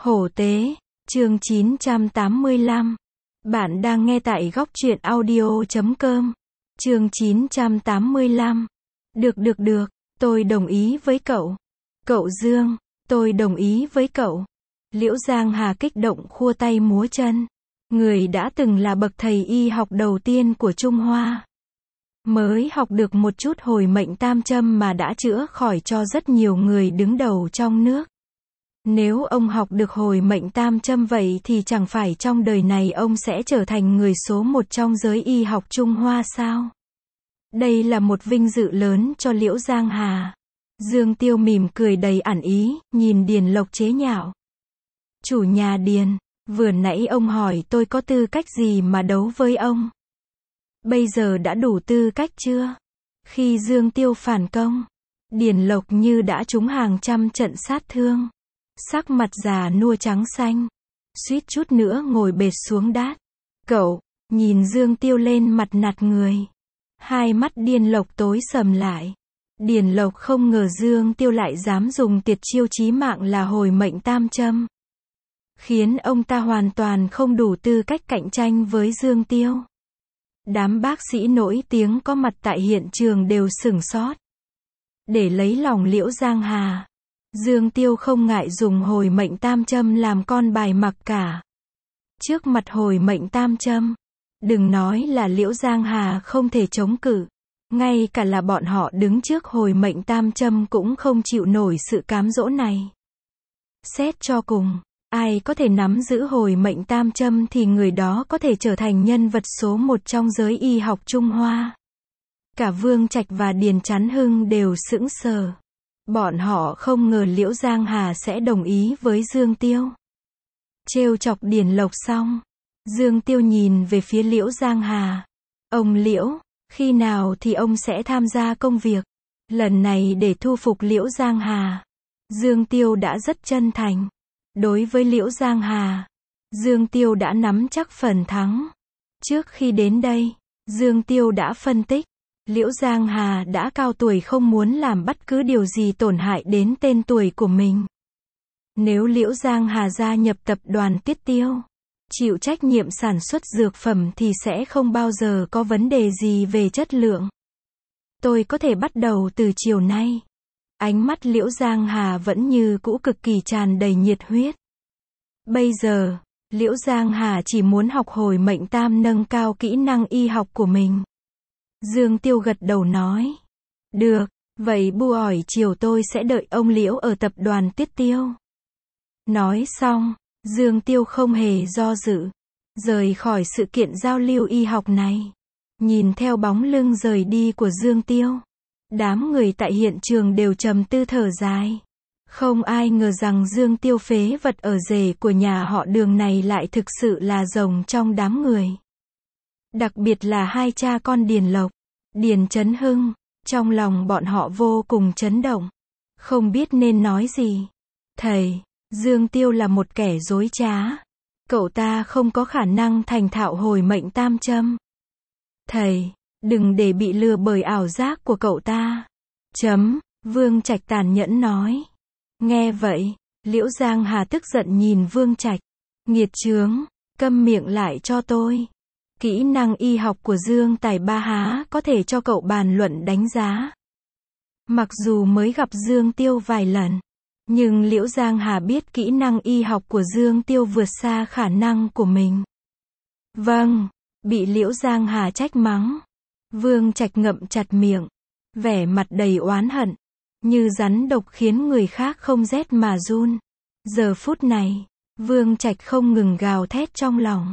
Hổ tế, chương 985. Bạn đang nghe tại góc truyện audio.com. Chương 985. Được, tôi đồng ý với cậu. Cậu Dương, tôi đồng ý với cậu. Liễu Giang Hà kích động khua tay múa chân. Người đã từng là bậc thầy y học đầu tiên của Trung Hoa. Mới học được một chút hồi mệnh tam châm mà đã chữa khỏi cho rất nhiều người đứng đầu trong nước. Nếu ông học được hồi mệnh tam châm vậy thì chẳng phải trong đời này ông sẽ trở thành người số một trong giới y học Trung Hoa sao? Đây là một vinh dự lớn cho Liễu Giang Hà. Dương Tiêu mỉm cười đầy ẩn ý, nhìn Điền Lộc chế nhạo. Chủ nhà Điền, vừa nãy ông hỏi tôi có tư cách gì mà đấu với ông. Bây giờ đã đủ tư cách chưa? Khi Dương Tiêu phản công, Điền Lộc như đã trúng hàng trăm trận sát thương. Sắc mặt già nua trắng xanh, suýt chút nữa ngồi bệt xuống đát. Cậu, nhìn Dương Tiêu lên mặt nạt người. Hai mắt Điền Lộc tối sầm lại. Điền Lộc không ngờ Dương Tiêu lại dám dùng tuyệt chiêu chí mạng là hồi mệnh tam châm. Khiến ông ta hoàn toàn không đủ tư cách cạnh tranh với Dương Tiêu. Đám bác sĩ nổi tiếng có mặt tại hiện trường đều sửng sốt. Để lấy lòng Liễu Giang Hà, Dương Tiêu không ngại dùng hồi mệnh tam châm làm con bài mặc cả. Trước mặt hồi mệnh tam châm, đừng nói là Liễu Giang Hà không thể chống cự, ngay cả là bọn họ đứng trước hồi mệnh tam châm cũng không chịu nổi sự cám dỗ này. Xét cho cùng, ai có thể nắm giữ hồi mệnh tam châm thì người đó có thể trở thành nhân vật số một trong giới y học Trung Hoa. Cả Vương Trạch và Điền Chấn Hưng đều sững sờ. Bọn họ không ngờ Liễu Giang Hà sẽ đồng ý với Dương Tiêu. Trêu chọc Điền Lộc xong, Dương Tiêu nhìn về phía Liễu Giang Hà. Ông Liễu, khi nào thì ông sẽ tham gia công việc? Lần này để thu phục Liễu Giang Hà. Dương Tiêu đã rất chân thành. Đối với Liễu Giang Hà, Dương Tiêu đã nắm chắc phần thắng. Trước khi đến đây, Dương Tiêu đã phân tích. Liễu Giang Hà đã cao tuổi không muốn làm bất cứ điều gì tổn hại đến tên tuổi của mình. Nếu Liễu Giang Hà gia nhập tập đoàn Tiết Tiêu, chịu trách nhiệm sản xuất dược phẩm thì sẽ không bao giờ có vấn đề gì về chất lượng. Tôi có thể bắt đầu từ chiều nay. Ánh mắt Liễu Giang Hà vẫn như cũ cực kỳ tràn đầy nhiệt huyết. Bây giờ, Liễu Giang Hà chỉ muốn học hồi mệnh tam nâng cao kỹ năng y học của mình. Dương Tiêu gật đầu nói. Được, vậy buổi chiều tôi sẽ đợi ông Liễu ở tập đoàn Tiết Tiêu. Nói xong, Dương Tiêu không hề do dự, rời khỏi sự kiện giao lưu y học này. Nhìn theo bóng lưng rời đi của Dương Tiêu, đám người tại hiện trường đều trầm tư thở dài. Không ai ngờ rằng Dương Tiêu phế vật ở rể của nhà họ Đường này lại thực sự là rồng trong đám người. Đặc biệt là hai cha con Điền Lộc, Điền Chấn Hưng, trong lòng bọn họ vô cùng chấn động. Không biết nên nói gì. Thầy, Dương Tiêu là một kẻ dối trá. Cậu ta không có khả năng thành thạo hồi mệnh tam châm. Thầy, đừng để bị lừa bởi ảo giác của cậu ta. Vương Trạch tàn nhẫn nói. Nghe vậy, Liễu Giang Hà tức giận nhìn Vương Trạch. Nghiệt chướng, câm miệng lại cho tôi. Kỹ năng y học của Dương Tài Ba há có thể cho cậu bàn luận đánh giá. Mặc dù mới gặp Dương Tiêu vài lần, nhưng Liễu Giang Hà biết kỹ năng y học của Dương Tiêu vượt xa khả năng của mình. Vâng, bị Liễu Giang Hà trách mắng. Vương Trạch ngậm chặt miệng, vẻ mặt đầy oán hận, như rắn độc khiến người khác không rét mà run. Giờ phút này, Vương Trạch không ngừng gào thét trong lòng.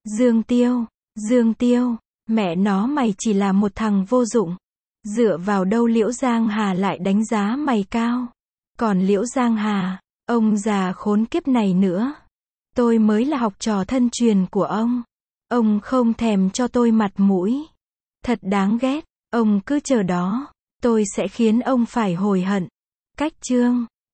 Dương Tiêu, mẹ nó mày chỉ là một thằng vô dụng. Dựa vào đâu Liễu Giang Hà lại đánh giá mày cao. Còn Liễu Giang Hà, ông già khốn kiếp này nữa. Tôi mới là học trò thân truyền của ông. Ông không thèm cho tôi mặt mũi. Thật đáng ghét, ông cứ chờ đó. Tôi sẽ khiến ông phải hối hận. Cách chương